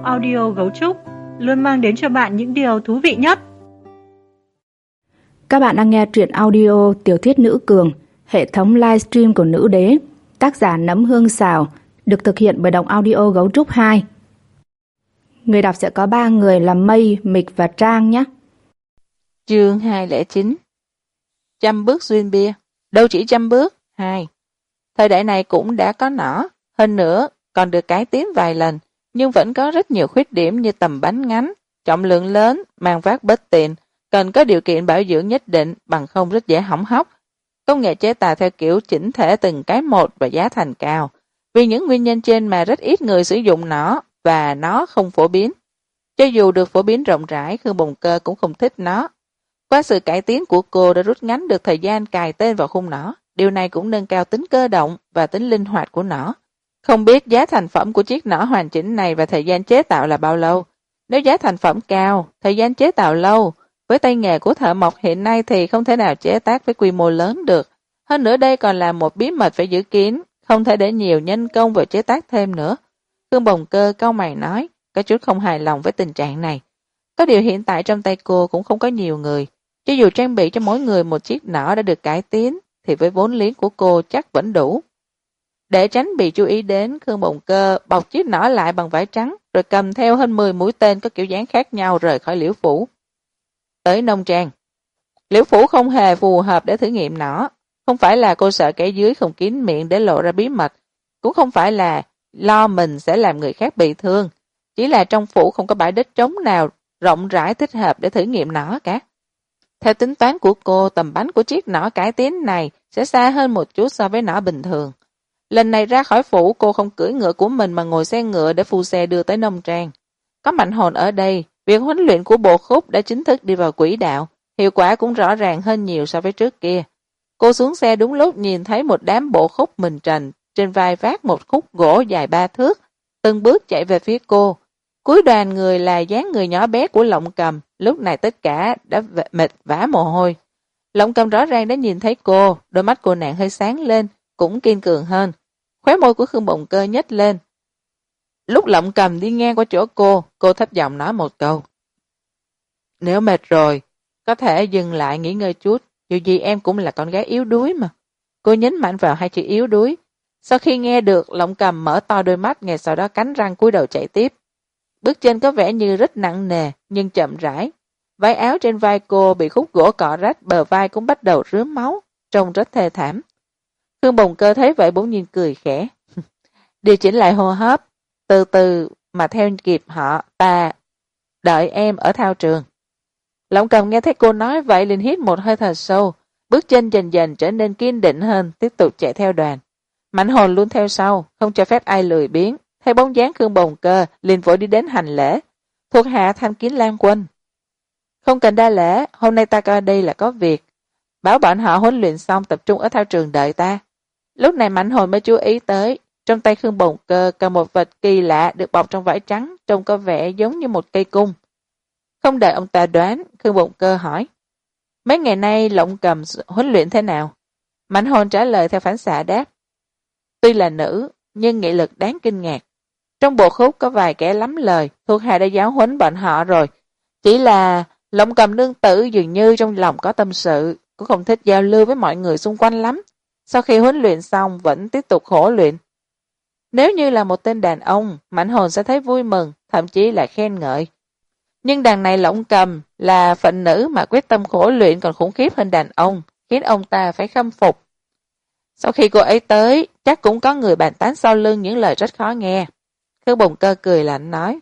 Động Audio Gấu Trúc luôn mang đến cho bạn những điều thú vị nhất. Các bạn đang nghe truyện audio Tiểu thuyết Nữ Cường, hệ thống livestream của Nữ Đế, tác giả Nấm Hương Xào, được thực hiện bởi Động Audio Gấu Trúc 2. Người đọc sẽ có 3 người là Mây, Mịch và Trang nhé. Chương 209. Trăm bước xuyên bia, đâu chỉ trăm bước, 2. Thời đại này cũng đã có nỏ, hơn nữa còn được cải tiến vài lần, nhưng vẫn có rất nhiều khuyết điểm như tầm bánh ngắn, trọng lượng lớn, mang vác bất tiện, cần có điều kiện bảo dưỡng nhất định, bằng không rất dễ hỏng hóc. Công nghệ chế tạo theo kiểu chỉnh thể từng cái một và giá thành cao. Vì những nguyên nhân trên mà rất ít người sử dụng nó và nó không phổ biến. Cho dù được phổ biến rộng rãi, Khương Bồng Cơ cũng không thích nó. Qua sự cải tiến của cô đã rút ngắn được thời gian cài tên vào khung nỏ. Điều này cũng nâng cao tính cơ động và tính linh hoạt của nỏ. Không biết giá thành phẩm của chiếc nỏ hoàn chỉnh này và thời gian chế tạo là bao lâu. Nếu giá thành phẩm cao, thời gian chế tạo lâu, với tay nghề của thợ mộc hiện nay thì không thể nào chế tác với quy mô lớn được. Hơn nữa đây còn là một bí mật phải giữ kín, không thể để nhiều nhân công vào chế tác thêm nữa. Khương Bồng Cơ cau mày nói, có chút không hài lòng với tình trạng này. Có điều hiện tại trong tay cô cũng không có nhiều người. Cho dù trang bị cho mỗi người một chiếc nỏ đã được cải tiến, thì với vốn liếng của cô chắc vẫn đủ. Để tránh bị chú ý đến, Khương Bồng Cơ bọc chiếc nỏ lại bằng vải trắng, rồi cầm theo hơn 10 mũi tên có kiểu dáng khác nhau rời khỏi Liễu Phủ. Tới nông trang. Liễu Phủ không hề phù hợp để thử nghiệm nỏ. Không phải là cô sợ kẻ dưới không kín miệng để lộ ra bí mật, cũng không phải là lo mình sẽ làm người khác bị thương. Chỉ là trong phủ không có bãi đất trống nào rộng rãi thích hợp để thử nghiệm nỏ cả. Theo tính toán của cô, tầm bắn của chiếc nỏ cải tiến này sẽ xa hơn một chút so với nỏ bình thường. Lần này ra khỏi phủ, cô không cưỡi ngựa của mình mà ngồi xe ngựa để phu xe đưa tới nông trang. Có Mạnh Hồn ở đây, việc huấn luyện của bộ khúc đã chính thức đi vào quỹ đạo, hiệu quả cũng rõ ràng hơn nhiều so với trước kia. Cô xuống xe đúng lúc nhìn thấy một đám bộ khúc mình trần, trên vai vác một khúc gỗ dài 3 thước, từng bước chạy về phía cô. Cuối đoàn người là dáng người nhỏ bé của Lộng Cầm, lúc này tất cả đã mệt vã mồ hôi. Lộng Cầm rõ ràng đã nhìn thấy cô, đôi mắt cô nàng hơi sáng lên, cũng kiên cường hơn. Khóe môi của Khương Bồng Cơ nhếch lên. Lúc Lộng Cầm đi ngang qua chỗ cô thấp giọng nói một câu. Nếu mệt rồi, có thể dừng lại nghỉ ngơi chút, dù gì em cũng là con gái yếu đuối mà. Cô nhấn mạnh vào hai chữ yếu đuối. Sau khi nghe được, Lộng Cầm mở to đôi mắt, ngay sau đó cắn răng cúi đầu chạy tiếp. Bước chân có vẻ như rất nặng nề, nhưng chậm rãi. Váy áo trên vai cô bị khúc gỗ cọ rách, bờ vai cũng bắt đầu rướm máu, trông rất thê thảm. Khương Bồng Cơ thấy vậy bỗng nhiên cười khẽ. Điều chỉnh lại hô hấp, từ từ mà theo kịp họ, ta đợi em ở thao trường. Lộng Cầm nghe thấy cô nói vậy liền hít một hơi thật sâu, bước chân dần dần trở nên kiên định hơn, tiếp tục chạy theo đoàn. Mạnh Hồn luôn theo sau, không cho phép ai lười biếng. Thấy bóng dáng Khương Bồng Cơ liền vội đi đến hành lễ. Thuộc hạ tham kiến Lam Quân. Không cần đa lễ, hôm nay ta coi đây là có việc. Bảo bọn họ huấn luyện xong tập trung ở thao trường đợi ta. Lúc này Mạnh Hồn mới chú ý tới, trong tay Khương Bồng Cơ cầm một vật kỳ lạ được bọc trong vải trắng, trông có vẻ giống như một cây cung. Không đợi ông ta đoán, Khương Bồng Cơ hỏi. Mấy ngày nay Lộng Cầm huấn luyện thế nào? Mạnh Hồn trả lời theo phản xạ đáp. Tuy là nữ, nhưng nghị lực đáng kinh ngạc. Trong bộ khúc có vài kẻ lắm lời, thuộc hạ đã giáo huấn bọn họ rồi. Chỉ là Lộng Cầm nương tử dường như trong lòng có tâm sự, cũng không thích giao lưu với mọi người xung quanh lắm. Sau khi huấn luyện xong vẫn tiếp tục khổ luyện. Nếu như là một tên đàn ông, Mạnh Hồn sẽ thấy vui mừng, thậm chí là khen ngợi. Nhưng đàn này Lộng Cầm là phận nữ mà quyết tâm khổ luyện còn khủng khiếp hơn đàn ông, khiến ông ta phải khâm phục. Sau khi cô ấy tới, chắc cũng có người bàn tán sau lưng những lời rất khó nghe. Khương Bồng Cơ cười lạnh nói.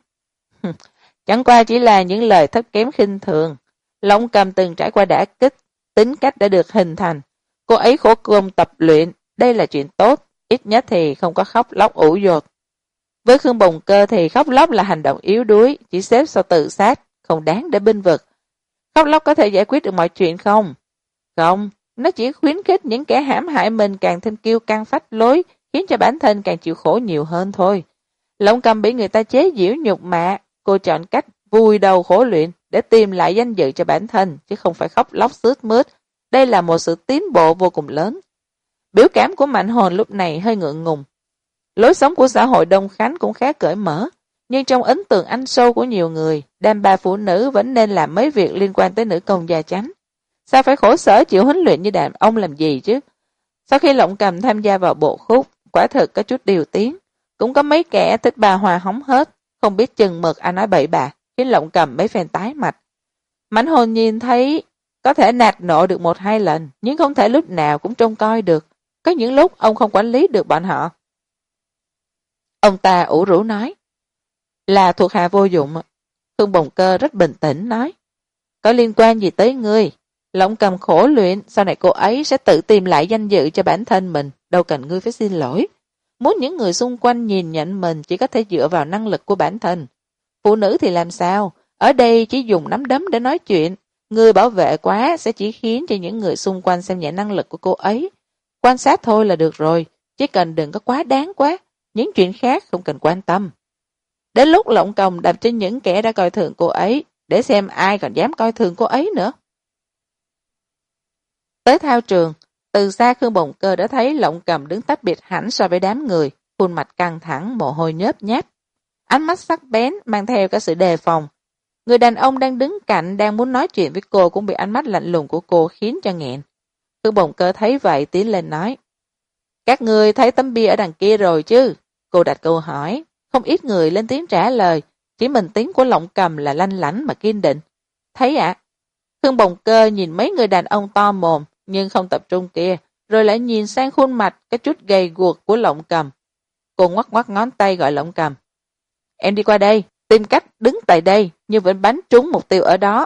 Chẳng qua chỉ là những lời thấp kém khinh thường. Lộng Cầm từng trải qua đả kích, tính cách đã được hình thành. Cô ấy khổ công tập luyện, đây là chuyện tốt, ít nhất thì không có khóc lóc ủ dột. Với Khương Bồng Cơ thì khóc lóc là hành động yếu đuối, chỉ xếp sau tự sát, không đáng để binh vực. Khóc lóc có thể giải quyết được mọi chuyện không? Không, nó chỉ khuyến khích những kẻ hãm hại mình càng thêm kiêu căng phách lối, khiến cho bản thân càng chịu khổ nhiều hơn thôi. Lộng Cầm bị người ta chế giễu nhục mạ, cô chọn cách vùi đầu khổ luyện để tìm lại danh dự cho bản thân, chứ không phải khóc lóc sướt mướt. Đây là một sự tiến bộ vô cùng lớn. Biểu cảm của Mạnh Hồn lúc này hơi ngượng ngùng. Lối sống của xã hội Đông Khánh cũng khá cởi mở. nhưng trong ấn tượng ăn sâu của nhiều người, đàn bà phụ nữ vẫn nên làm mấy việc liên quan tới nữ công gia chánh. Sao phải khổ sở chịu huấn luyện như đàn ông làm gì chứ? Sau khi Lộng Cầm tham gia vào bộ khúc, quả thực có chút điều tiếng. Cũng có mấy kẻ thích bà hoa hóng hết, không biết chừng mực ai nói bậy bạ, khiến Lộng Cầm mấy phen tái mặt. Mãnh Hồn nhìn thấy có thể nạt nộ được 1-2 lần, nhưng không thể lúc nào cũng trông coi được. Có những lúc ông không quản lý được bọn họ. Ông ta ủ rũ nói, là thuộc hạ vô dụng. Khương Bồng Cơ rất bình tĩnh nói, có liên quan gì tới ngươi? Lộng Cầm khổ luyện, sau này cô ấy sẽ tự tìm lại danh dự cho bản thân mình, đâu cần ngươi phải xin lỗi. Muốn những người xung quanh nhìn nhận mình chỉ có thể dựa vào năng lực của bản thân. Phụ nữ thì làm sao? Ở đây chỉ dùng nắm đấm để nói chuyện. Ngươi bảo vệ quá sẽ chỉ khiến cho những người xung quanh xem nhẹ năng lực của cô ấy. Quan sát thôi là được rồi, chỉ cần đừng có quá đáng quá. Những chuyện khác không cần quan tâm. Đến lúc Lộng Cầm đập trên những kẻ đã coi thường cô ấy, để xem ai còn dám coi thường cô ấy nữa. Tới thao trường, từ xa Khương Bồng Cơ đã thấy Lộng Cầm đứng tách biệt hẳn so với đám người, khuôn mặt căng thẳng, mồ hôi nhớp nháp. Ánh mắt sắc bén, mang theo cả sự đề phòng. Người đàn ông đang đứng cạnh, đang muốn nói chuyện với cô cũng bị ánh mắt lạnh lùng của cô khiến cho nghẹn. Khương Bồng Cơ thấy vậy tiến lên nói, các ngươi thấy tấm bia ở đằng kia rồi chứ? Cô đặt câu hỏi, không ít người lên tiếng trả lời, chỉ mình tiếng của Lộng Cầm là lanh lảnh mà kiên định. Thấy ạ? Khương Bồng Cơ nhìn mấy người đàn ông to mồm, nhưng không tập trung kia, rồi lại nhìn sang khuôn mặt cái chút gầy guộc của Lộng Cầm. Cô ngoắc ngoắc ngón tay gọi Lộng Cầm. Em đi qua đây, tìm cách đứng tại đây, nhưng vẫn bắn trúng mục tiêu ở đó.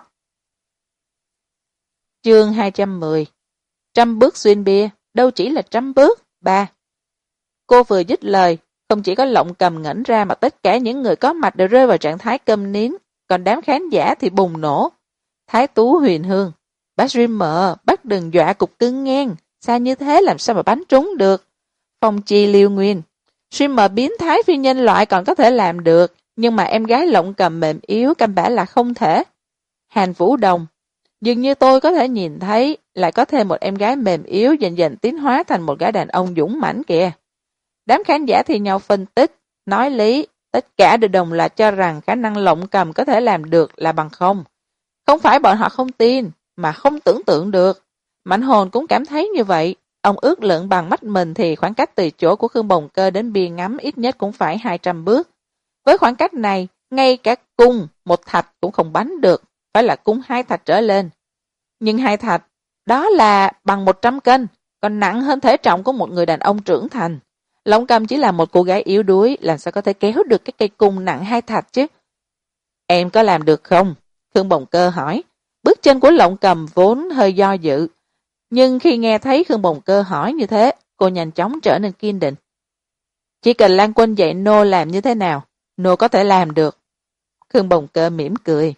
Chương 210. 100 bước xuyên bia, đâu chỉ là 100 bước. 3. Cô vừa dứt lời, không chỉ có Lộng Cầm ngẩn ra mà tất cả những người có mặt đều rơi vào trạng thái câm nín, còn đám khán giả thì bùng nổ. Thái Tú Huyền Hương, bác Rimmer, bác đừng dọa cục cưng ngang, xa như thế làm sao mà bắn trúng được. Phong Chi Liêu Nguyên, Rimmer biến thái phi nhân loại còn có thể làm được, nhưng mà em gái Lộng Cầm mềm yếu căn bản là không thể. Hàn Vũ Đồng, dường như tôi có thể nhìn thấy lại có thêm một em gái mềm yếu dần dần tiến hóa thành một gã đàn ông dũng mãnh kìa. Đám khán giả thì nhau phân tích, nói lý, tất cả đều đồng loạt cho rằng khả năng Lộng Cầm có thể làm được là bằng không. Không phải bọn họ không tin, mà không tưởng tượng được. Mãnh Hồn cũng cảm thấy như vậy. Ông ước lượng bằng mắt mình thì khoảng cách từ chỗ của Khương Bồng Cơ đến bia ngắm ít nhất cũng phải 200 bước. Với khoảng cách này, ngay cả cung 1 thạch cũng không bắn được, phải là cung 2 thạch trở lên. Nhưng 2 thạch, đó là bằng 100 cân, còn nặng hơn thể trọng của một người đàn ông trưởng thành. Lộng Cầm chỉ là một cô gái yếu đuối, làm sao có thể kéo được cái cây cung nặng 2 thạch chứ? Em có làm được không? Khương Bồng Cơ hỏi. Bước chân của Lộng Cầm vốn hơi do dự, nhưng khi nghe thấy Khương Bồng Cơ hỏi như thế, cô nhanh chóng trở nên kiên định. Chỉ cần Lan Quân dạy Nô làm như thế nào, Nô có thể làm được. Khương Bồng Cơ mỉm cười.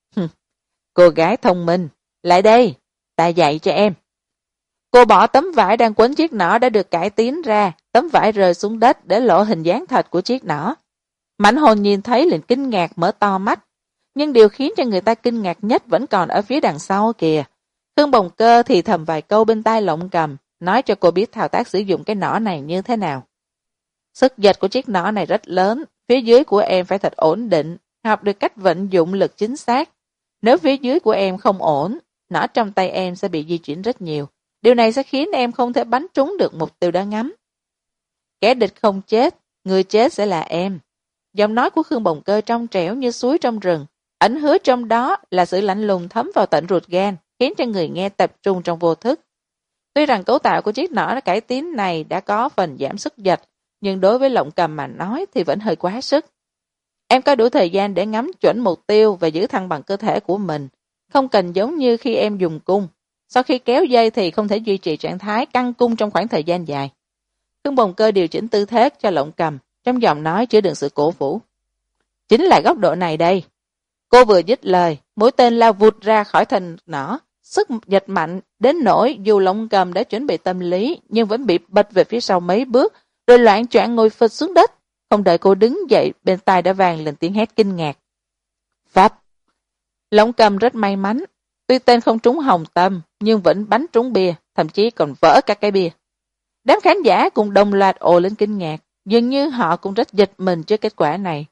Cô gái thông minh, lại đây, ta dạy cho em. Cô bỏ tấm vải đang quấn chiếc nỏ đã được cải tiến ra, tấm vải rơi xuống đất để lộ hình dáng thật của chiếc nỏ. Mãnh Hồn nhìn thấy liền kinh ngạc mở to mắt, nhưng điều khiến cho người ta kinh ngạc nhất vẫn còn ở phía đằng sau kìa. Khương Bồng Cơ thì thầm vài câu bên tai Lộng Cầm, nói cho cô biết thao tác sử dụng cái nỏ này như thế nào. Sức giật của chiếc nỏ này rất lớn, phía dưới của em phải thật ổn định, học được cách vận dụng lực chính xác. Nếu phía dưới của em không ổn, nỏ trong tay em sẽ bị di chuyển rất nhiều. Điều này sẽ khiến em không thể bắn trúng được mục tiêu đã ngắm. Kẻ địch không chết, người chết sẽ là em. Giọng nói của Khương Bồng Cơ trong trẻo như suối trong rừng, ẩn hứa trong đó là sự lạnh lùng thấm vào tận ruột gan, khiến cho người nghe tập trung trong vô thức. Tuy rằng cấu tạo của chiếc nỏ cải tiến này đã có phần giảm sức giật, nhưng đối với Lộng Cầm mà nói thì vẫn hơi quá sức. Em có đủ thời gian để ngắm chuẩn mục tiêu và giữ thăng bằng cơ thể của mình, không cần giống như khi em dùng cung. Sau khi kéo dây thì không thể duy trì trạng thái căng cung trong khoảng thời gian dài. Khương Bồng Cơ điều chỉnh tư thế cho Lộng Cầm, trong giọng nói chứa đựng sự cổ vũ. Chính là góc độ này đây. Cô vừa dứt lời, mũi tên lao vụt ra khỏi thân nỏ, sức giật mạnh đến nỗi dù Lộng Cầm đã chuẩn bị tâm lý nhưng vẫn bị bật về phía sau mấy bước, rồi loạng choạng ngồi phịch xuống đất. Không đợi cô đứng dậy, bên tai đã vang lên tiếng hét kinh ngạc. Phập! Lộng Cầm rất may mắn, tuy tên không trúng hồng tâm nhưng vẫn bắn trúng bia, thậm chí còn vỡ cả cái bia. Đám khán giả cùng đồng loạt ồ lên kinh ngạc, dường như họ cũng rất giật mình trước kết quả này.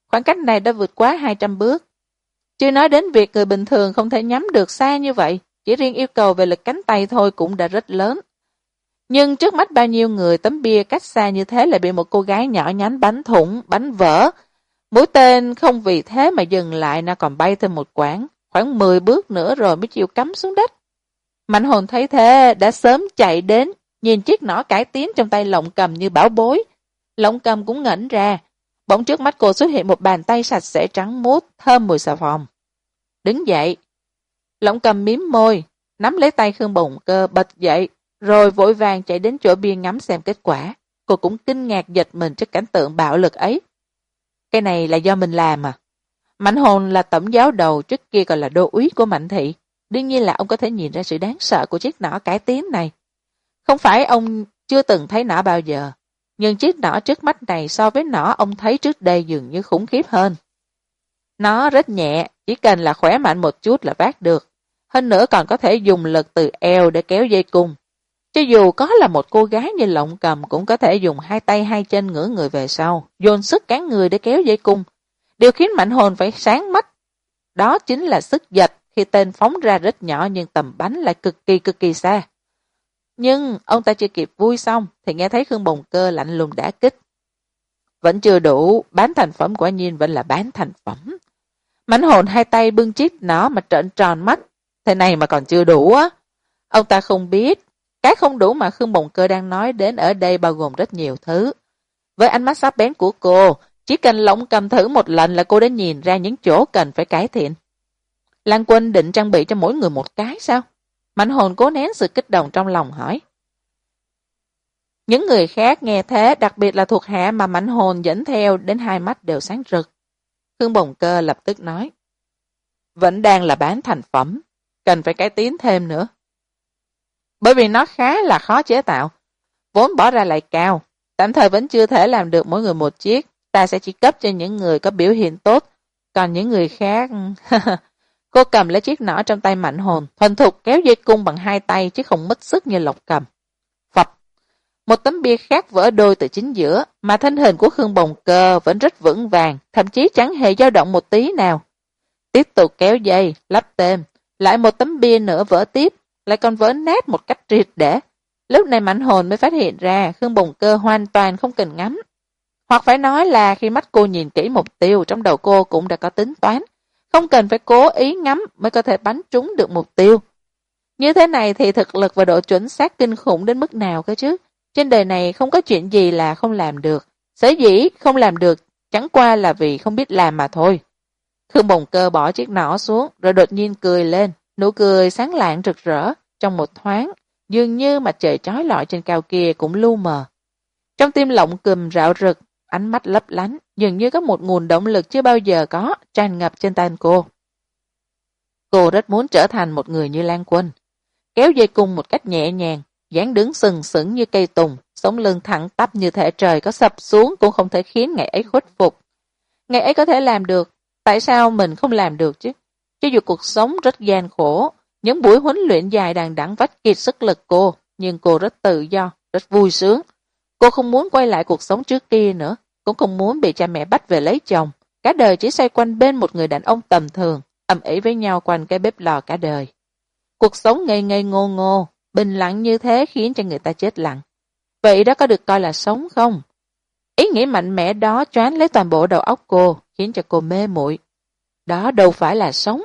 Khoảng cách này đã vượt quá 200 bước. Chưa nói đến việc người bình thường không thể nhắm được xa như vậy, chỉ riêng yêu cầu về lực cánh tay thôi cũng đã rất lớn. Nhưng trước mắt bao nhiêu người tấm bia cách xa như thế lại bị một cô gái nhỏ nhắn bắn thủng, bắn vỡ. Mũi tên không vì thế mà dừng lại, nó còn bay thêm một quãng, khoảng 10 bước nữa rồi mới chịu cắm xuống đất. Mạnh hồn thấy thế, đã sớm chạy đến, nhìn chiếc nỏ cải tiến trong tay Lộng Cầm như bảo bối. Lộng Cầm cũng ngẩn ra, bỗng trước mắt cô xuất hiện một bàn tay sạch sẽ trắng muốt, thơm mùi xà phòng. Đứng dậy. Lộng Cầm mím môi, nắm lấy tay Khương Bồng Cơ bật dậy, rồi vội vàng chạy đến chỗ bia ngắm xem kết quả. Cô cũng kinh ngạc giật mình trước cảnh tượng bạo lực ấy. Cái này là do mình làm à? Mạnh hồn là tổng giáo đầu, trước kia còn là đô úy của Mạnh thị. Đương nhiên là ông có thể nhìn ra sự đáng sợ của chiếc nỏ cải tiến này. Không phải ông chưa từng thấy nỏ bao giờ, nhưng chiếc nỏ trước mắt này so với nỏ ông thấy trước đây dường như khủng khiếp hơn. Nó rất nhẹ, chỉ cần là khỏe mạnh một chút là vác được. Hơn nữa còn có thể dùng lực từ eo để kéo dây cung. Cho dù có là một cô gái như Lộng Cầm cũng có thể dùng hai tay hai chân ngửa người về sau, dồn sức cán người để kéo dây cung. Điều khiến Mạnh hồn phải sáng mắt, đó chính là sức giật khi tên phóng ra rất nhỏ nhưng tầm bắn lại cực kỳ xa. Nhưng ông ta chưa kịp vui xong thì nghe thấy Khương Bồng Cơ lạnh lùng đả kích. Vẫn chưa đủ, bán thành phẩm quả nhiên vẫn là bán thành phẩm. Mạnh hồn hai tay bưng chiếc nỏ mà trợn tròn mắt, thế này mà còn chưa đủ á. Ông ta không biết, cái không đủ mà Khương Bồng Cơ đang nói đến ở đây bao gồm rất nhiều thứ. Với ánh mắt sắc bén của cô, chỉ cần Lộng Cầm thử một lần là cô đã nhìn ra những chỗ cần phải cải thiện. Lan Quân định trang bị cho mỗi người một cái sao? Mạnh hồn cố nén sự kích động trong lòng hỏi. Những người khác nghe thế, đặc biệt là thuộc hạ mà Mạnh hồn dẫn theo, đến hai mắt đều sáng rực. Khương Bồng Cơ lập tức nói. Vẫn đang là bán thành phẩm, cần phải cải tiến thêm nữa. Bởi vì nó khá là khó chế tạo, vốn bỏ ra lại cao, tạm thời vẫn chưa thể làm được mỗi người một chiếc, ta sẽ chỉ cấp cho những người có biểu hiện tốt, còn những người khác... Cô cầm lấy chiếc nỏ trong tay Mạnh hồn, thuần thục kéo dây cung bằng hai tay chứ không mất sức như Lộc Cầm. Phập! Một tấm bia khác vỡ đôi từ chính giữa, mà thân hình của Khương Bồng Cơ vẫn rất vững vàng, thậm chí chẳng hề dao động một tí nào. Tiếp tục kéo dây, lắp tên, lại một tấm bia nữa vỡ tiếp, lại còn vỡ nát một cách triệt để. Lúc này Mạnh hồn mới phát hiện ra Khương Bồng Cơ hoàn toàn không cần ngắm. Hoặc phải nói là khi mắt cô nhìn kỹ mục tiêu, trong đầu cô cũng đã có tính toán, không cần phải cố ý ngắm mới có thể bắn trúng được mục tiêu. Như thế này thì thực lực và độ chuẩn xác kinh khủng đến mức nào cơ chứ? Trên đời này không có chuyện gì là không làm được. Sở dĩ không làm được chẳng qua là vì không biết làm mà thôi. Khương Bồng Cơ bỏ chiếc nỏ xuống rồi đột nhiên cười lên, nụ cười sáng lạng rực rỡ. Trong một thoáng, dường như mặt trời chói lọi trên cao kia cũng lu mờ. Trong tim Lộng Cầm rạo rực, ánh mắt lấp lánh, dường như có một nguồn động lực chưa bao giờ có tràn ngập trên tay cô. Cô rất muốn trở thành một người như Lan Quân, kéo dây cung một cách nhẹ nhàng, dáng đứng sừng sững như cây tùng, sống lưng thẳng tắp như thể trời có sập xuống cũng không thể khiến ngày ấy khuất phục. Ngày ấy có thể làm được, tại sao mình không làm được chứ? Cho dù cuộc sống rất gian khổ, những buổi huấn luyện dài đằng đẵng vắt kiệt sức lực cô, nhưng cô rất tự do, rất vui sướng. Cô không muốn quay lại cuộc sống trước kia nữa, cũng không muốn bị cha mẹ bắt về lấy chồng. Cả đời chỉ xoay quanh bên một người đàn ông tầm thường, ầm ĩ với nhau quanh cái bếp lò cả đời. Cuộc sống ngây ngây ngô ngô, bình lặng như thế khiến cho người ta chết lặng. Vậy đó có được coi là sống không? Ý nghĩ mạnh mẽ đó choáng lấy toàn bộ đầu óc cô, khiến cho cô mê muội. Đó đâu phải là sống.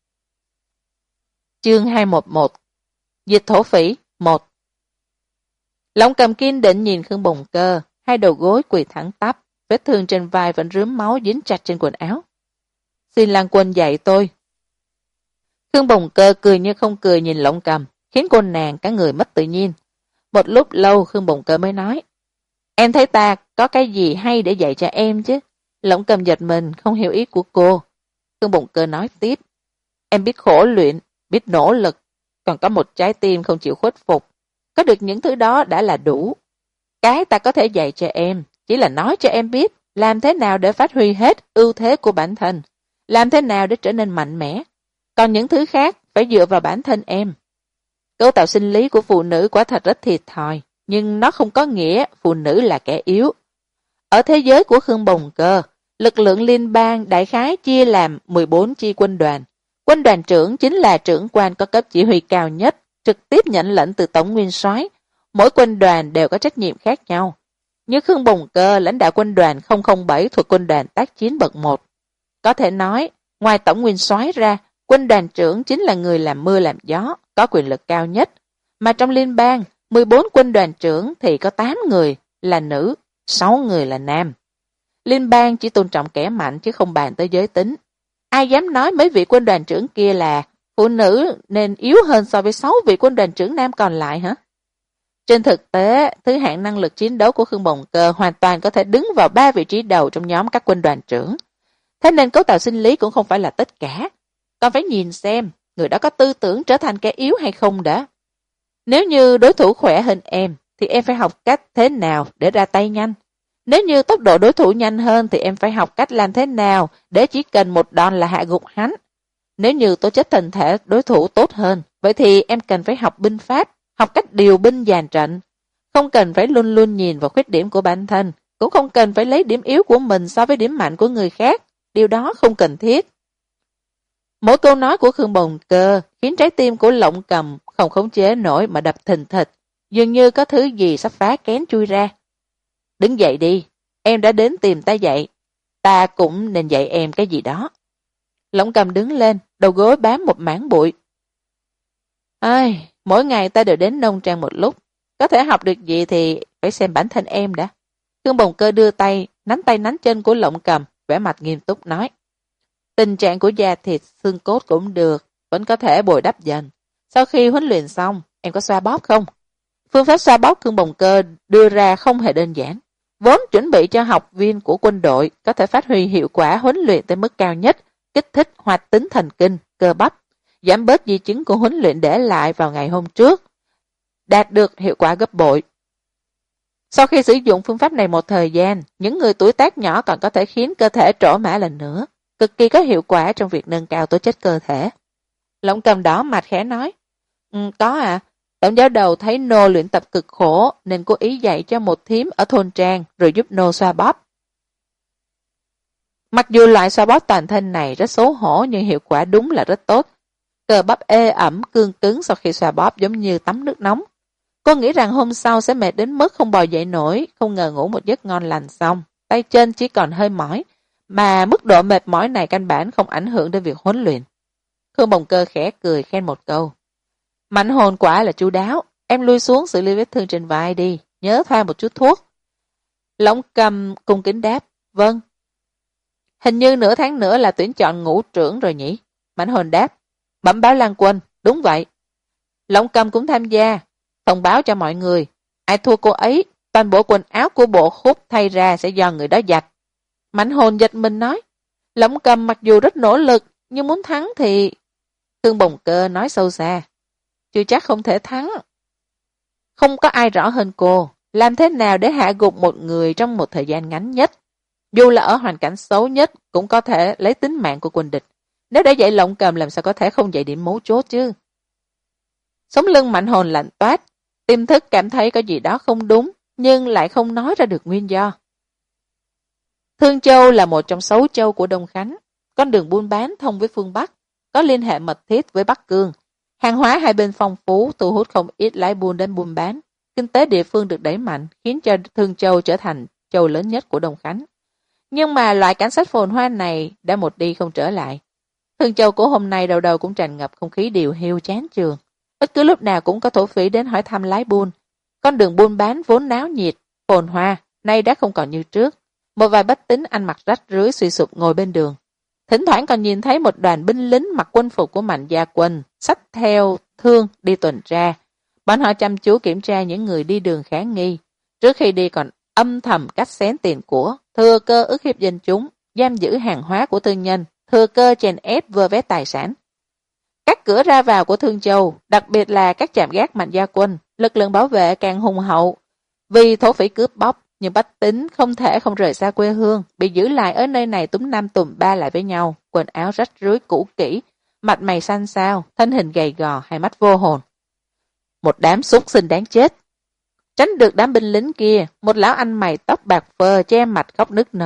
Chương 211 Dịch thổ phỉ 1. Lộng Cầm kiên định nhìn Khương Bồng Cơ, hai đầu gối quỳ thẳng tắp, vết thương trên vai vẫn rướm máu dính chặt trên quần áo. Xin Lan Quân dạy tôi. Khương Bồng Cơ cười như không cười nhìn Lộng Cầm, khiến cô nàng cả người mất tự nhiên. Một lúc lâu Khương Bồng Cơ mới nói, em thấy ta có cái gì hay để dạy cho em chứ? Lộng Cầm giật mình, không hiểu ý của cô. Khương Bồng Cơ nói tiếp, em biết khổ luyện, biết nỗ lực, còn có một trái tim không chịu khuất phục. Có được những thứ đó đã là đủ. Cái ta có thể dạy cho em, chỉ là nói cho em biết làm thế nào để phát huy hết ưu thế của bản thân, làm thế nào để trở nên mạnh mẽ. Còn những thứ khác phải dựa vào bản thân em. Cấu tạo sinh lý của phụ nữ quả thật rất thiệt thòi, nhưng nó không có nghĩa phụ nữ là kẻ yếu. Ở thế giới của Khương Bồng Cơ, Lực lượng liên bang đại khái chia làm 14 chi quân đoàn. Quân đoàn trưởng chính là trưởng quan có cấp chỉ huy cao nhất, trực tiếp nhận lệnh từ tổng nguyên soái. Mỗi quân đoàn đều có trách nhiệm khác nhau. Như Khương Bồng Cơ lãnh đạo quân đoàn 007 thuộc quân đoàn tác chiến bậc 1. Có thể nói, ngoài tổng nguyên soái ra, quân đoàn trưởng chính là người làm mưa làm gió, có quyền lực cao nhất. Mà trong liên bang, 14 quân đoàn trưởng thì có 8 người là nữ, 6 người là nam. Liên bang chỉ tôn trọng kẻ mạnh chứ không bàn tới giới tính. Ai dám nói mấy vị quân đoàn trưởng kia là phụ nữ nên yếu hơn so với 6 vị quân đoàn trưởng nam còn lại hả? Trên thực tế, thứ hạng năng lực chiến đấu của Khương Bồng Cơ hoàn toàn có thể đứng vào 3 vị trí đầu trong nhóm các quân đoàn trưởng. Thế nên cấu tạo sinh lý cũng không phải là tất cả. Còn phải nhìn xem người đó có tư tưởng trở thành kẻ yếu hay không đã. Nếu như đối thủ khỏe hơn em, thì em phải học cách thế nào để ra tay nhanh. Nếu như tốc độ đối thủ nhanh hơn thì em phải học cách làm thế nào để chỉ cần một đòn là hạ gục hắn. Nếu như tố chất thân thể đối thủ tốt hơn, vậy thì em cần phải học binh pháp, học cách điều binh dàn trận. Không cần phải luôn luôn nhìn vào khuyết điểm của bản thân, cũng không cần phải lấy điểm yếu của mình so với điểm mạnh của người khác. Điều đó không cần thiết. Mỗi câu nói của Khương Bồng Cơ khiến trái tim của Lộng Cầm không khống chế nổi mà đập thình thịch, dường như có thứ gì sắp phá kén chui ra. Đứng dậy đi, em đã đến tìm ta dạy, ta cũng nên dạy em cái gì đó. Lộng Cầm đứng lên, đầu gối bám một mảng bụi. Ai, mỗi ngày ta đều đến nông trang một lúc, có thể học được gì thì phải xem bản thân em đã. Khương Bồng Cơ đưa tay nắm chân của Lộng Cầm, vẻ mặt nghiêm túc nói. Tình trạng của da thịt, xương cốt cũng được, vẫn có thể bồi đắp dần. Sau khi huấn luyện xong, em có xoa bóp không? Phương pháp xoa bóp Khương Bồng Cơ đưa ra không hề đơn giản. Vốn chuẩn bị cho học viên của quân đội có thể phát huy hiệu quả huấn luyện tới mức cao nhất, kích thích hoạt tính thần kinh, cơ bắp, giảm bớt di chứng của huấn luyện để lại vào ngày hôm trước, đạt được hiệu quả gấp bội. Sau khi sử dụng phương pháp này một thời gian, những người tuổi tác nhỏ còn có thể khiến cơ thể trổ mã lần nữa, cực kỳ có hiệu quả trong việc nâng cao tố chất cơ thể. Lộng Cầm đỏ mặt khẽ nói, có à, tổng giáo đầu thấy nô luyện tập cực khổ nên cố ý dạy cho một thím ở thôn trang rồi giúp nô xoa bóp. Mặc dù loại xoa bóp toàn thân này rất xấu hổ nhưng hiệu quả đúng là rất tốt. Cơ bắp ê ẩm, cương cứng sau khi xoa bóp giống như tắm nước nóng. Cô nghĩ rằng hôm sau sẽ mệt đến mức không bò dậy nổi, không ngờ ngủ một giấc ngon lành xong, tay chân chỉ còn hơi mỏi, mà mức độ mệt mỏi này căn bản không ảnh hưởng đến việc huấn luyện. Khương Bồng Cơ khẽ cười khen một câu. Mạnh hồn quả là chu đáo, em lui xuống xử lý vết thương trên vai đi, nhớ thoa một chút thuốc. Lộng Cầm cung kính đáp, vâng. Hình như nửa tháng nữa là tuyển chọn ngũ trưởng rồi nhỉ? Mạnh hồn đáp, bẩm báo Lan Quân, đúng vậy. Lộng Cầm cũng tham gia, thông báo cho mọi người, ai thua cô ấy, toàn bộ quần áo của bộ khúc thay ra sẽ do người đó giặt. Mạnh hồn giật mình nói, Lộng Cầm mặc dù rất nỗ lực, nhưng muốn thắng thì... Khương Bồng Cơ nói sâu xa, chưa chắc không thể thắng. Không có ai rõ hơn cô, làm thế nào để hạ gục một người trong một thời gian ngắn nhất. Dù là ở hoàn cảnh xấu nhất, cũng có thể lấy tính mạng của quân địch. Nếu đã dạy Lộng Cầm làm sao có thể không dạy điểm mấu chốt chứ? Sống lưng Mạnh hồn lạnh toát, tiềm thức cảm thấy có gì đó không đúng, nhưng lại không nói ra được nguyên do. Thương Châu là một trong 6 châu của Đông Khánh, con đường buôn bán thông với phương Bắc, có liên hệ mật thiết với Bắc Cương. Hàng hóa hai bên phong phú, thu hút không ít lái buôn đến buôn bán. Kinh tế địa phương được đẩy mạnh, khiến cho Thương Châu trở thành châu lớn nhất của Đông Khánh. Nhưng mà loại cảnh sát phồn hoa này đã một đi không trở lại. Thương Châu của hôm nay đầu đầu cũng tràn ngập không khí điều hiu chán chường. Bất cứ lúc nào cũng có thổ phỉ đến hỏi thăm lái buôn. Con đường buôn bán vốn náo nhiệt, phồn hoa, nay đã không còn như trước. Một vài bách tính ăn mặc rách rưới suy sụp ngồi bên đường. Thỉnh thoảng còn nhìn thấy một đoàn binh lính mặc quân phục của Mạnh Gia Quân, xách theo thương đi tuần tra. Bọn họ chăm chú kiểm tra những người đi đường khả nghi. Trước khi đi còn âm thầm cắt xén tiền của, thừa cơ ức hiếp dân chúng, giam giữ hàng hóa của tư nhân, thừa cơ chèn ép vơ vét tài sản. Các cửa ra vào của Thương Châu, đặc biệt là các trạm gác Mạnh Gia Quân, lực lượng bảo vệ càng hùng hậu. Vì thổ phỉ cướp bóc, nhưng bách tính không thể không rời xa quê hương, bị giữ lại ở nơi này túm năm tùm ba lại với nhau, quần áo rách rưới cũ kỹ, mặt mày xanh xao, thân hình gầy gò, hai mắt vô hồn. Một đám súc sinh đáng chết. Tránh được đám binh lính kia, một lão anh mày tóc bạc phơ che mặt khóc nức nở,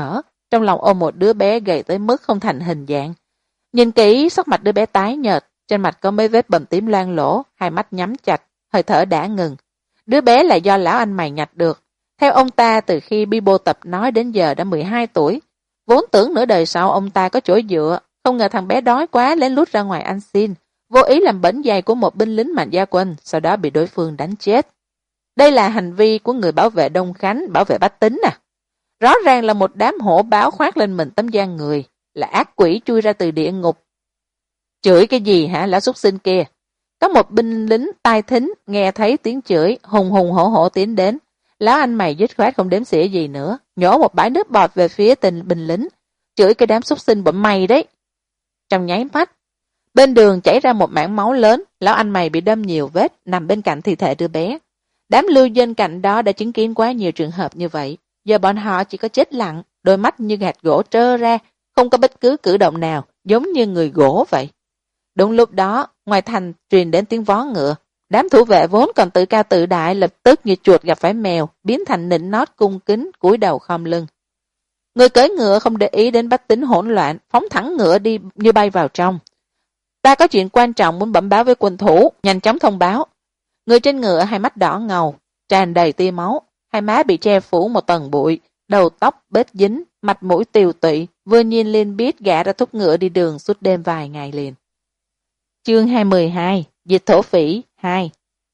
trong lòng ôm một đứa bé gầy tới mức không thành hình dạng. Nhìn kỹ, sắc mặt đứa bé tái nhợt, trên mặt có mấy vết bầm tím loang lỗ, hai mắt nhắm chặt, hơi thở đã ngừng. Đứa bé là do lão anh mày nhặt được. Theo ông ta, từ khi Bibo tập nói đến giờ đã 12 tuổi. Vốn tưởng nửa đời sau ông ta có chỗ dựa, không ngờ thằng bé đói quá lén lút ra ngoài ăn xin, vô ý làm bẩn giày của một binh lính Mạnh Gia Quân, sau đó bị đối phương đánh chết. Đây là hành vi của người bảo vệ Đông Khánh, bảo vệ bách tính à. Rõ ràng là một đám hổ báo khoác lên mình tấm da người, là ác quỷ chui ra từ địa ngục. Chửi cái gì hả, lão súc sinh kia? Có một binh lính tai thính nghe thấy tiếng chửi, hùng hùng hổ hổ tiến đến. Lão anh mày dứt khoát không đếm xỉa gì nữa, nhổ một bãi nước bọt về phía tên binh lính, chửi cái đám súc sinh bọn mày đấy. Trong nháy mắt, bên đường chảy ra một mảng máu lớn, lão anh mày bị đâm nhiều vết, nằm bên cạnh thi thể đứa bé. Đám lưu dân cạnh đó đã chứng kiến quá nhiều trường hợp như vậy, giờ bọn họ chỉ có chết lặng, đôi mắt như gạt gỗ trơ ra, không có bất cứ cử động nào, giống như người gỗ vậy. Đúng lúc đó, ngoài thành truyền đến tiếng vó ngựa, đám thủ vệ vốn còn tự cao tự đại lập tức như chuột gặp phải mèo, biến thành nịnh nót cung kính, cúi đầu khom lưng. Người cưỡi ngựa không để ý đến bách tính hỗn loạn, phóng thẳng ngựa đi như bay vào trong. Ta có chuyện quan trọng muốn bẩm báo với quân thủ, nhanh chóng thông báo. Người trên ngựa hai mắt đỏ ngầu, tràn đầy tia máu, hai má bị che phủ một tầng bụi, đầu tóc bết dính, mặt mũi tiều tụy, vừa nhìn liền biết gã đã thúc ngựa đi đường suốt đêm vài ngày liền. Chương 212, Dịch thổ phỉ 2.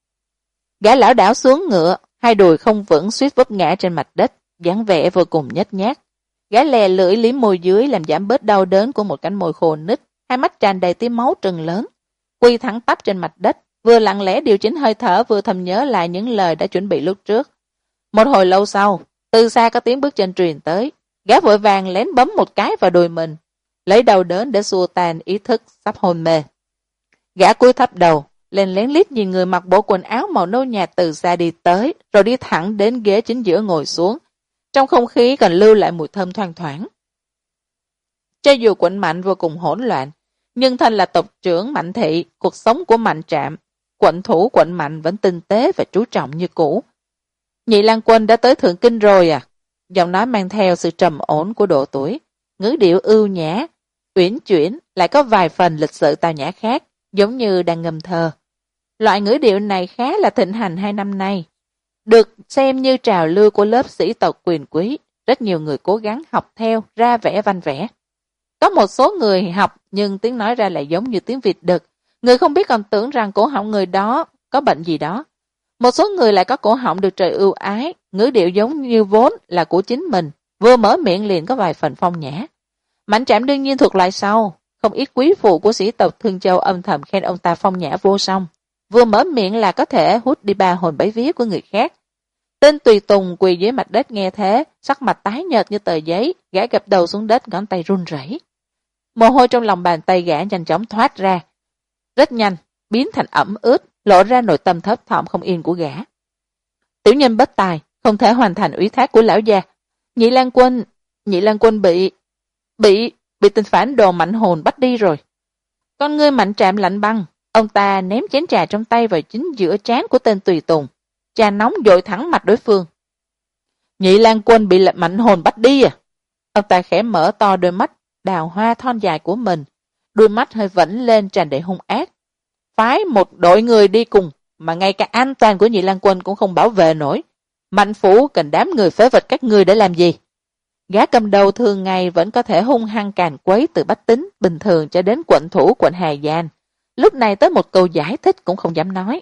Gã lão đảo xuống ngựa, hai đùi không vững suýt vấp ngã trên mặt đất, dáng vẻ vô cùng nhếch nhác. Gã lè lưỡi liếm môi dưới làm giảm bớt đau đớn của một cánh môi khô nứt, hai mắt tràn đầy tia máu trừng lớn, quỳ thẳng tắp trên mặt đất, vừa lặng lẽ điều chỉnh hơi thở vừa thầm nhớ lại những lời đã chuẩn bị lúc trước. Một hồi lâu sau, từ xa có tiếng bước chân truyền tới, gã vội vàng lén bấm một cái vào đùi mình, lấy đau đớn để xua tan ý thức sắp hôn mê. Gã cúi thấp đầu, lên lén lít nhìn người mặc bộ quần áo màu nâu nhạt từ xa đi tới, rồi đi thẳng đến ghế chính giữa ngồi xuống. Trong không khí còn lưu lại mùi thơm thoang thoảng. Cho dù quận Mạnh vô cùng hỗn loạn, nhưng thân là tộc trưởng Mạnh Thị, cuộc sống của Mạnh Trạm, quận thủ quận Mạnh vẫn tinh tế và chú trọng như cũ. Nhị Lang Quân đã tới Thượng Kinh rồi à? Giọng nói mang theo sự trầm ổn của độ tuổi, ngữ điệu ưu nhã, uyển chuyển, lại có vài phần lịch sự tào nhã khác, giống như đang ngâm thơ. Loại ngữ điệu này khá là thịnh hành 2 năm nay, được xem như trào lưu của lớp sĩ tộc quyền quý, rất nhiều người cố gắng học theo, ra vẻ văn vẽ. Có một số người học nhưng tiếng nói ra lại giống như tiếng vịt đực, người không biết còn tưởng rằng cổ họng người đó có bệnh gì đó. Một số người lại có cổ họng được trời ưu ái, ngữ điệu giống như vốn là của chính mình, vừa mở miệng liền có vài phần phong nhã. Mạnh Trạm đương nhiên thuộc loại sau, không ít quý phụ của sĩ tộc Thương Châu âm thầm khen ông ta phong nhã vô song, vừa mở miệng là có thể hút đi 3 hồn 7 vía của người khác. Tên tùy tùng quỳ dưới mặt đất nghe thế, sắc mặt tái nhợt như tờ giấy, gã gập đầu xuống đất, ngón tay run rẩy. Mồ hôi trong lòng bàn tay gã nhanh chóng thoát ra, rất nhanh biến thành ẩm ướt, lộ ra nội tâm thấp thỏm không yên của gã. Tiểu nhân bất tài, không thể hoàn thành ủy thác của lão gia. Nhị Lang Quân bị tên phản đồ Mạnh Hồn bắt đi rồi. Con ngươi Mạnh Trạm lạnh băng, ông ta ném chén trà trong tay vào chính giữa trán của tên tùy tùng, trà nóng dội thẳng mặt đối phương. Nhị Lang Quân bị Mạnh Hồn bắt đi à? Ông ta khẽ mở to đôi mắt đào hoa thon dài của mình, đôi mắt hơi vẫn lên tràn đầy hung ác. Phái một đội người đi cùng mà ngay cả an toàn của Nhị Lang Quân cũng không bảo vệ nổi. Mạnh phủ cần đám người phế vật các ngươi để làm gì? Gã cầm đầu thường ngày vẫn có thể hung hăng càn quấy từ bách tính bình thường cho đến quận thủ quận Hà Giang, lúc này tới một câu giải thích cũng không dám nói.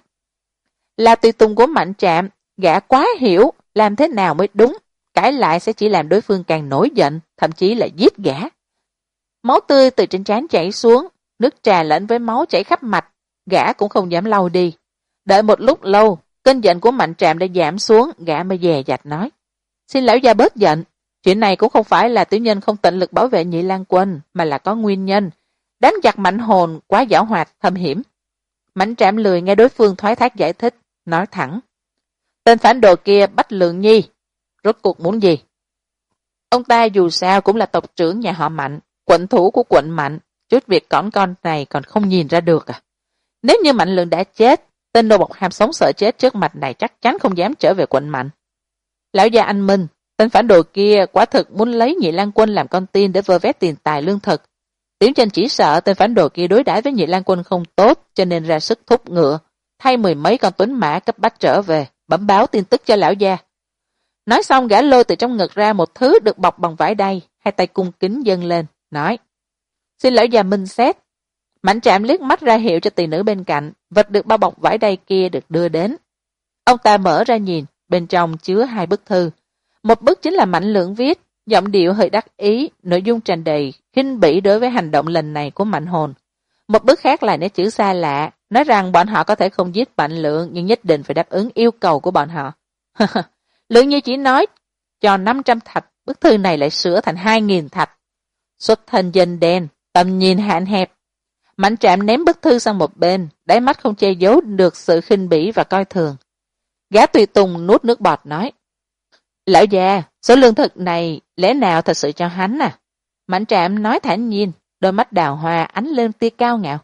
Là tùy tùng của Mạnh Trạm, gã quá hiểu làm thế nào mới đúng, cãi lại sẽ chỉ làm đối phương càng nổi giận, thậm chí là giết gã. Máu tươi từ trên trán chảy xuống, nước trà lẫn với máu chảy khắp mặt, gã cũng không dám lau đi. Đợi một lúc lâu, cơn giận của Mạnh Trạm đã giảm xuống, gã mới dè dặt nói: Xin lão gia bớt giận, chuyện này cũng không phải là tiểu nhân không tận lực bảo vệ Nhị Lang Quân, mà là có nguyên nhân. Đám giặc Mạnh Hồn quá giảo hoạt, thâm hiểm. Mạnh Trạm lười nghe đối phương thoái thác giải thích, nói thẳng: Tên phản đồ kia Bách Lượng Nhi, rốt cuộc muốn gì? Ông ta dù sao cũng là tộc trưởng nhà họ Mạnh, quận thủ của quận Mạnh, chút việc cỏn con này còn không nhìn ra được à? Nếu như Mạnh Lượng đã chết, tên nô bộc ham sống sợ chết trước mặt này chắc chắn không dám trở về quận Mạnh. Lão gia anh minh, Tên phản đồ kia quả thực muốn lấy Nhị Lang Quân làm con tin để vơ vét tiền tài lương thực. Tiểu Tranh chỉ sợ tên phản đồ kia đối đãi với Nhị Lang Quân không tốt, cho nên ra sức thúc ngựa, thay 10 mấy con tuấn mã cấp bách trở về, bẩm báo tin tức cho lão gia. Nói xong gã lôi từ trong ngực ra một thứ được bọc bằng vải đay, hai tay cung kính dâng lên, nói: Xin lão già minh xét. Mạnh Trạm liếc mắt ra hiệu cho tỳ nữ bên cạnh, vật được bao bọc vải đay kia được đưa đến. Ông ta mở ra nhìn, bên trong chứa 2 bức thư. Một bức chính là Mạnh Lượng viết, giọng điệu hơi đắc ý, nội dung tràn đầy khinh bỉ đối với hành động lần này của Mạnh Hồn. Một bức khác là nét chữ xa lạ, nói rằng bọn họ có thể không giết Mạnh Lượng nhưng nhất định phải đáp ứng yêu cầu của bọn họ. Lượng Như chỉ nói cho 500 thạch, bức thư này lại sửa thành 2.000 thạch. Xuất thân dân đen, tầm nhìn hạn hẹp. Mạnh Trạm ném bức thư sang một bên, đáy mắt không che giấu được sự khinh bỉ và coi thường. Gã tùy tùng nuốt nước bọt nói: Lão già, số lương thực này lẽ nào thật sự cho hắn à? Mạnh Trạm nói thản nhiên, đôi mắt đào hoa ánh lên tia cao ngạo.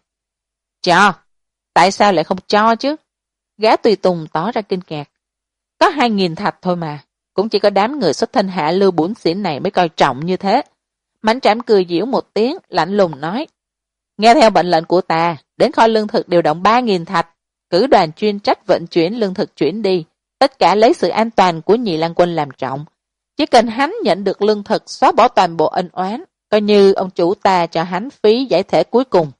Cho, tại sao lại không cho chứ? Gã tùy tùng tỏ ra kinh ngạc. Có 2.000 thạch thôi mà, cũng chỉ có đám người xuất thân hạ lưu bủn xỉn này mới coi trọng như thế. Mạnh Trạm cười giễu một tiếng, lạnh lùng nói: Nghe theo mệnh lệnh của ta, đến kho lương thực điều động 3.000 thạch, cử đoàn chuyên trách vận chuyển lương thực chuyển đi, tất cả lấy sự an toàn của Nhị Lang Quân làm trọng. Chỉ cần hắn nhận được lương thực xóa bỏ toàn bộ ân oán, coi như ông chủ ta cho hắn phí giải thể cuối cùng.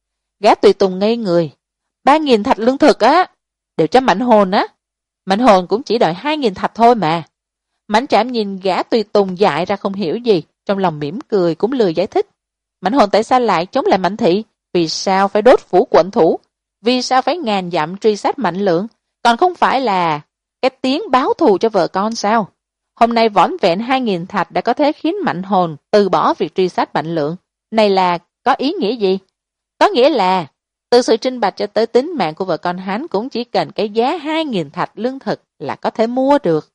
Gã tùy tùng ngây người. 3.000 thạch lương thực á, đều cho Mạnh Hồn á. Mạnh Hồn cũng chỉ đòi 2.000 thạch thôi mà. Mạnh Trạm nhìn gã tùy tùng dại ra không hiểu gì, trong lòng mỉm cười cũng lười giải thích. Mạnh Hồn tại sao lại chống lại Mạnh Thị? Vì sao phải đốt phủ quận thủ? Vì sao phải ngàn dặm truy sát Mạnh Lượng? Còn không phải là cái tiếng báo thù cho vợ con sao? Hôm nay vỏn vẹn 2.000 thạch đã có thể khiến Mạnh Hồn từ bỏ việc truy sát Mạnh Lượng. Này là có ý nghĩa gì? Có nghĩa là từ sự trinh bạch cho tới tính mạng của vợ con hắn cũng chỉ cần cái giá 2.000 thạch lương thực là có thể mua được.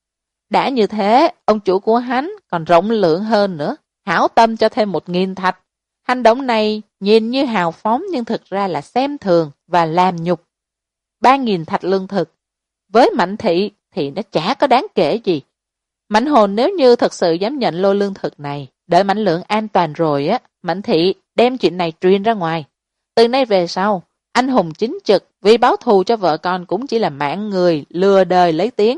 Đã như thế, ông chủ của hắn còn rộng lượng hơn nữa, hảo tâm cho thêm 1.000 thạch. Hành động này nhìn như hào phóng nhưng thực ra là xem thường và làm nhục. 3.000 thạch lương thực, với Mạnh Thị thì nó chả có đáng kể gì. Mạnh Hồn nếu như thật sự dám nhận lô lương thực này, đợi Mạnh Lượng an toàn rồi á, Mạnh Thị đem chuyện này truyền ra ngoài. Từ nay về sau, anh hùng chính trực vì báo thù cho vợ con cũng chỉ là mạng người lừa đời lấy tiếng.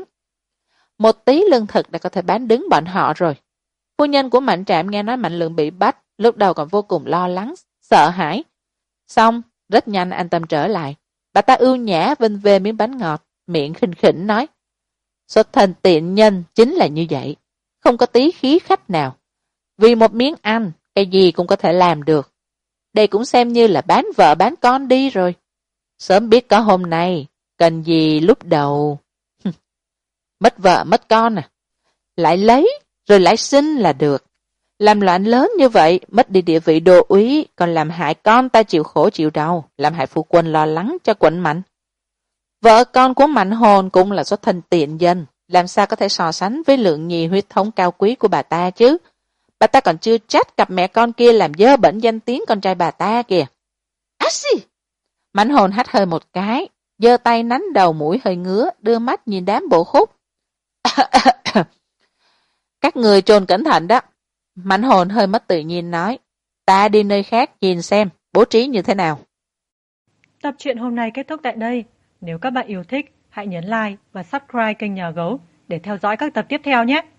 Một tí lương thực đã có thể bán đứng bọn họ rồi. Phu nhân của Mạnh Trạm nghe nói Mạnh Lượng bị bắt, lúc đầu còn vô cùng lo lắng, sợ hãi. Xong, rất nhanh an tâm trở lại. Bà ta ưu nhã vinh về miếng bánh ngọt, miệng khinh khỉnh nói: Xuất thân tiện nhân chính là như vậy, không có tí khí khách nào. Vì một miếng ăn, cái gì cũng có thể làm được. Đây cũng xem như là bán vợ bán con đi rồi. Sớm biết có hôm nay, cần gì lúc đầu. Mất vợ mất con à, lại lấy rồi lại sinh là được. Làm loạn lớn như vậy, mất đi địa vị đô úy, còn làm hại con ta chịu khổ chịu đau, làm hại phu quân lo lắng cho quận Mạnh. Vợ con của Mạnh Hồn cũng là xuất thân tiện dân, làm sao có thể so sánh với Lượng Nhi huyết thống cao quý của bà ta chứ. Bà ta còn chưa trách cặp mẹ con kia làm dơ bẩn danh tiếng con trai bà ta kìa. Xì! Mạnh Hồn hắt hơi một cái, giơ tay nắn đầu mũi hơi ngứa, đưa mắt nhìn đám bộ khúc. Các người trồn cẩn thận đó. Mạnh Hồn hơi mất tự nhiên nói: Ta đi nơi khác nhìn xem bố trí như thế nào. Tập truyện hôm nay kết thúc tại đây. Nếu các bạn yêu thích, hãy nhấn like và subscribe kênh Nhà Gấu để theo dõi các tập tiếp theo nhé.